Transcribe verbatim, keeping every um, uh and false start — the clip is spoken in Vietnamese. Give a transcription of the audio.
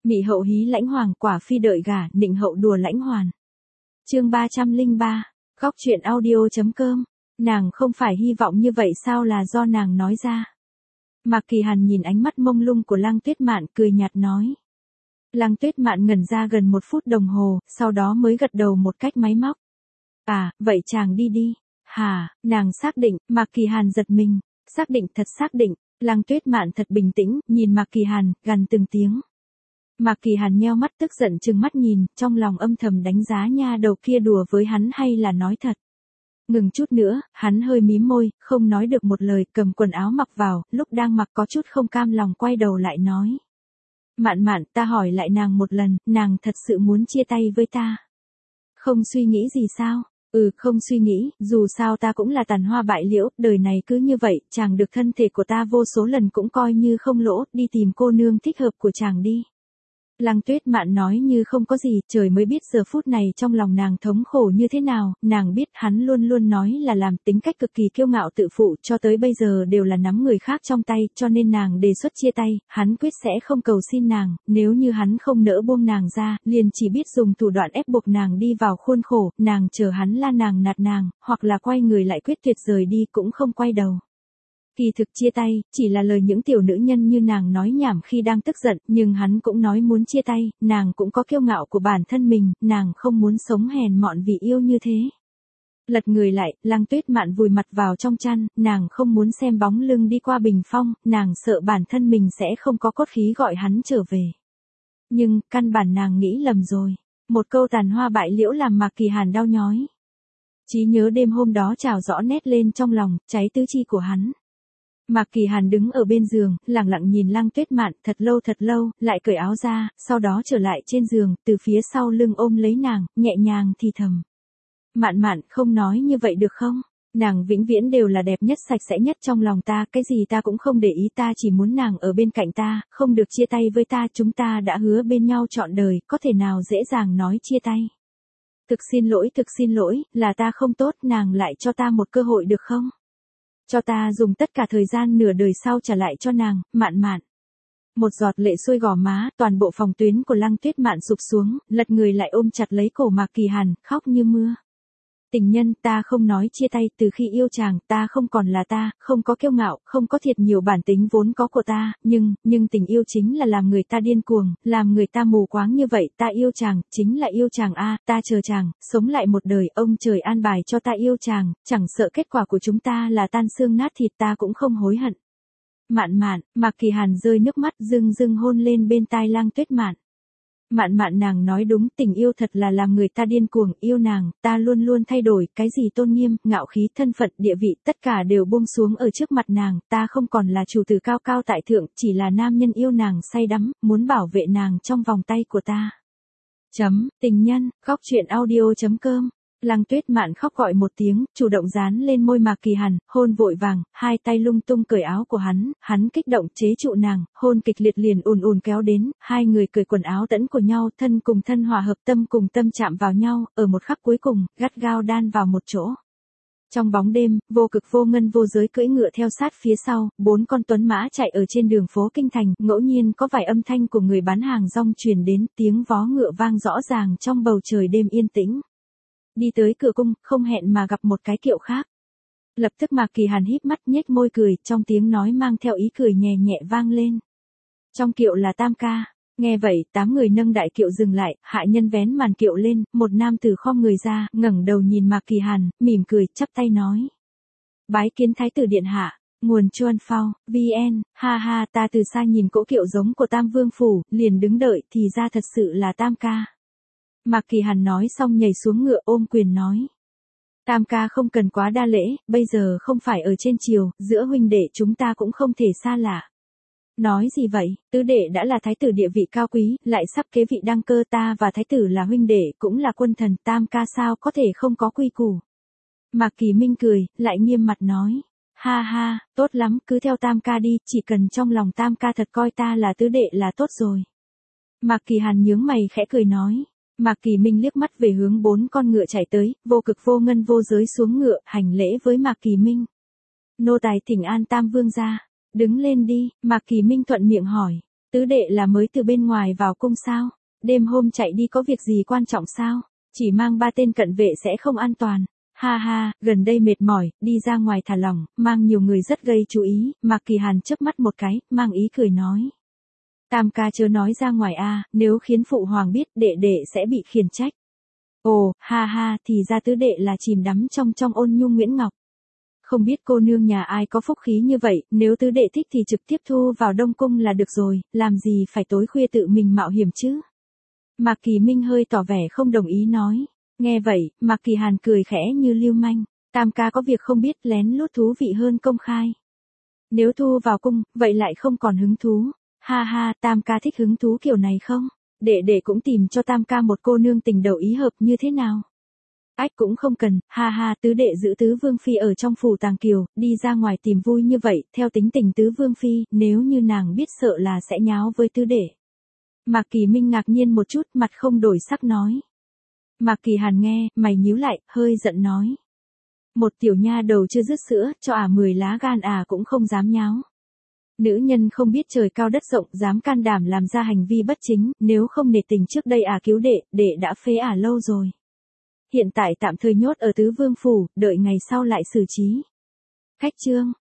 Mị hậu hí lãnh hoàng, quả phi đợi gả, nịnh hậu đùa lãnh hoàn. Chương ba trăm lẻ ba, góc truyện audio.com. Nàng không phải hy vọng như vậy sao, là do nàng nói ra. Mạc Kỳ Hàn nhìn ánh mắt mông lung của Lăng Tuyết Mạn, cười nhạt nói. Lăng Tuyết Mạn ngẩn ra gần một phút đồng hồ, sau đó mới gật đầu một cách máy móc. À, vậy chàng đi đi. Hả, nàng xác định. Mạc Kỳ Hàn giật mình. Xác định, thật xác định. Lăng Tuyết Mạn thật bình tĩnh, nhìn Mạc Kỳ Hàn, gằn từng tiếng. Mạc Kỳ Hàn nheo mắt tức giận trừng mắt nhìn, trong lòng âm thầm đánh giá nha đầu kia đùa với hắn hay là nói thật. Ngừng chút nữa, hắn hơi mím môi, không nói được một lời, cầm quần áo mặc vào, lúc đang mặc có chút không cam lòng quay đầu lại nói. Mạn Mạn, ta hỏi lại nàng một lần, nàng thật sự muốn chia tay với ta? Không suy nghĩ gì sao? Ừ, không suy nghĩ, dù sao ta cũng là tàn hoa bại liễu, đời này cứ như vậy, chàng được thân thể của ta vô số lần cũng coi như không lỗ, đi tìm cô nương thích hợp của chàng đi. Lăng Tuyết Mạn nói như không có gì, trời mới biết giờ phút này trong lòng nàng thống khổ như thế nào, nàng biết hắn luôn luôn nói là làm, tính cách cực kỳ kiêu ngạo tự phụ, cho tới bây giờ đều là nắm người khác trong tay, cho nên nàng đề xuất chia tay, hắn quyết sẽ không cầu xin nàng, nếu như hắn không nỡ buông nàng ra, liền chỉ biết dùng thủ đoạn ép buộc nàng đi vào khuôn khổ, nàng chờ hắn la nàng nạt nàng, hoặc là quay người lại quyết tuyệt rời đi cũng không quay đầu. Kỳ thực chia tay, chỉ là lời những tiểu nữ nhân như nàng nói nhảm khi đang tức giận, nhưng hắn cũng nói muốn chia tay, nàng cũng có kiêu ngạo của bản thân mình, nàng không muốn sống hèn mọn vì yêu như thế. Lật người lại, Lăng Tuyết Mạn vùi mặt vào trong chăn, nàng không muốn xem bóng lưng đi qua bình phong, nàng sợ bản thân mình sẽ không có cốt khí gọi hắn trở về. Nhưng, căn bản nàng nghĩ lầm rồi. Một câu tàn hoa bại liễu làm Mạc Kỳ Hàn đau nhói. Trí nhớ đêm hôm đó trào rõ nét lên trong lòng, cháy tứ chi của hắn. Mạc Kỳ Hàn đứng ở bên giường, lặng lặng nhìn Lăng Tuyết Mạn, thật lâu thật lâu, lại cởi áo ra, sau đó trở lại trên giường, từ phía sau lưng ôm lấy nàng, nhẹ nhàng thì thầm. Mạn Mạn, không nói như vậy được không? Nàng vĩnh viễn đều là đẹp nhất, sạch sẽ nhất trong lòng ta, cái gì ta cũng không để ý, ta chỉ muốn nàng ở bên cạnh ta, không được chia tay với ta, chúng ta đã hứa bên nhau trọn đời, có thể nào dễ dàng nói chia tay. Thực xin lỗi, thực xin lỗi, là ta không tốt, nàng lại cho ta một cơ hội được không? Cho ta dùng tất cả thời gian nửa đời sau trả lại cho nàng, Mạn Mạn. Một giọt lệ xuôi gò má, toàn bộ phòng tuyến của Lăng Tuyết Mạn sụp xuống, lật người lại ôm chặt lấy cổ Mạc Kỳ Hàn, khóc như mưa. Tình nhân, ta không nói chia tay, từ khi yêu chàng, ta không còn là ta, không có kiêu ngạo, không có thiệt nhiều bản tính vốn có của ta, nhưng, nhưng tình yêu chính là làm người ta điên cuồng, làm người ta mù quáng như vậy, ta yêu chàng, chính là yêu chàng a, ta chờ chàng, sống lại một đời, ông trời an bài cho ta yêu chàng, chẳng sợ kết quả của chúng ta là tan xương nát thịt, ta cũng không hối hận. Mạn Mạn, Mạc Kỳ Hàn rơi nước mắt, dưng dưng hôn lên bên tai Lăng Tuyết Mạn. Mạn Mạn, nàng nói đúng, tình yêu thật là làm người ta điên cuồng, yêu nàng, ta luôn luôn thay đổi, cái gì tôn nghiêm, ngạo khí, thân phận, địa vị, tất cả đều buông xuống ở trước mặt nàng, ta không còn là chủ tử cao cao tại thượng, chỉ là nam nhân yêu nàng say đắm, muốn bảo vệ nàng trong vòng tay của ta. Chấm, tình nhân, góc truyện audio.com. Lăng Tuyết Mạn khóc gọi một tiếng, chủ động dán lên môi Mạc Kỳ Hàn, hôn vội vàng, hai tay lung tung cởi áo của hắn, hắn kích động chế trụ nàng, hôn kịch liệt liền ùn ùn kéo đến, hai người cởi quần áo tẫn của nhau, thân cùng thân hòa hợp, tâm cùng tâm chạm vào nhau, ở một khắc cuối cùng, gắt gao đan vào một chỗ. Trong bóng đêm, Vô Cực Vô Ngân vô giới cưỡi ngựa theo sát phía sau, bốn con tuấn mã chạy ở trên đường phố kinh thành, ngẫu nhiên có vài âm thanh của người bán hàng rong truyền đến, tiếng vó ngựa vang rõ ràng trong bầu trời đêm yên tĩnh. Đi tới cửa cung, không hẹn mà gặp một cái kiệu khác. Lập tức Mạc Kỳ Hàn híp mắt nhếch môi cười, trong tiếng nói mang theo ý cười nhẹ nhẹ vang lên. Trong kiệu là Tam ca. Nghe vậy, tám người nâng đại kiệu dừng lại, hạ nhân vén màn kiệu lên, một nam tử khom người ra, ngẩng đầu nhìn Mạc Kỳ Hàn, mỉm cười, chắp tay nói. Bái kiến thái tử điện hạ, nguồn chuan phao, vn, ha ha, ta từ xa nhìn cỗ kiệu giống của Tam Vương Phủ, liền đứng đợi, thì ra thật sự là Tam ca. Mạc Kỳ Hàn nói xong nhảy xuống ngựa ôm quyền nói. Tam ca không cần quá đa lễ, bây giờ không phải ở trên triều, giữa huynh đệ chúng ta cũng không thể xa lạ. Nói gì vậy, tứ đệ đã là thái tử địa vị cao quý, lại sắp kế vị đăng cơ, ta và thái tử là huynh đệ, cũng là quân thần, Tam ca sao có thể không có quy củ. Mạc Kỳ Minh cười, lại nghiêm mặt nói. Ha ha, tốt lắm, cứ theo Tam ca đi, chỉ cần trong lòng Tam ca thật coi ta là tứ đệ là tốt rồi. Mạc Kỳ Hàn nhướng mày khẽ cười nói. Mạc Kỳ Minh liếc mắt về hướng bốn con ngựa chạy tới, Vô Cực Vô Ngân vô giới xuống ngựa, hành lễ với Mạc Kỳ Minh. Nô tài thỉnh an Tam Vương gia. Đứng lên đi, Mạc Kỳ Minh thuận miệng hỏi. Tứ đệ là mới từ bên ngoài vào cung sao? Đêm hôm chạy đi có việc gì quan trọng sao? Chỉ mang ba tên cận vệ sẽ không an toàn. Ha ha, gần đây mệt mỏi, đi ra ngoài thả lỏng, mang nhiều người rất gây chú ý. Mạc Kỳ Hàn chớp mắt một cái, mang ý cười nói. Tam ca chớ nói ra ngoài a, nếu khiến phụ hoàng biết, đệ đệ sẽ bị khiển trách. Ồ, ha ha, thì ra tứ đệ là chìm đắm trong trong ôn nhu Nguyễn Ngọc. Không biết cô nương nhà ai có phúc khí như vậy, nếu tứ đệ thích thì trực tiếp thu vào Đông Cung là được rồi, làm gì phải tối khuya tự mình mạo hiểm chứ? Mạc Kỳ Minh hơi tỏ vẻ không đồng ý nói. Nghe vậy, Mạc Kỳ Hàn cười khẽ như lưu manh. Tam ca có việc không biết, lén lút thú vị hơn công khai. Nếu thu vào cung, vậy lại không còn hứng thú. Ha ha, tam ca thích hứng thú kiểu này không? Đệ đệ cũng tìm cho tam ca một cô nương tình đầu ý hợp như thế nào? Ách cũng không cần, ha ha, tứ đệ giữ tứ vương phi ở trong phủ Tàng Kiều, đi ra ngoài tìm vui như vậy, theo tính tình tứ vương phi, nếu như nàng biết sợ là sẽ nháo với tứ đệ. Mạc Kỳ Minh ngạc nhiên một chút, mặt không đổi sắc nói. Mạc Kỳ Hàn nghe, mày nhíu lại, hơi giận nói. Một tiểu nha đầu chưa dứt sữa, cho ả mười lá gan ả cũng không dám nháo. Nữ nhân không biết trời cao đất rộng, dám can đảm làm ra hành vi bất chính, nếu không nể tình trước đây ả cứu đệ, đệ đã phế ả lâu rồi. Hiện tại tạm thời nhốt ở tứ vương phủ, đợi ngày sau lại xử trí. Khách trương.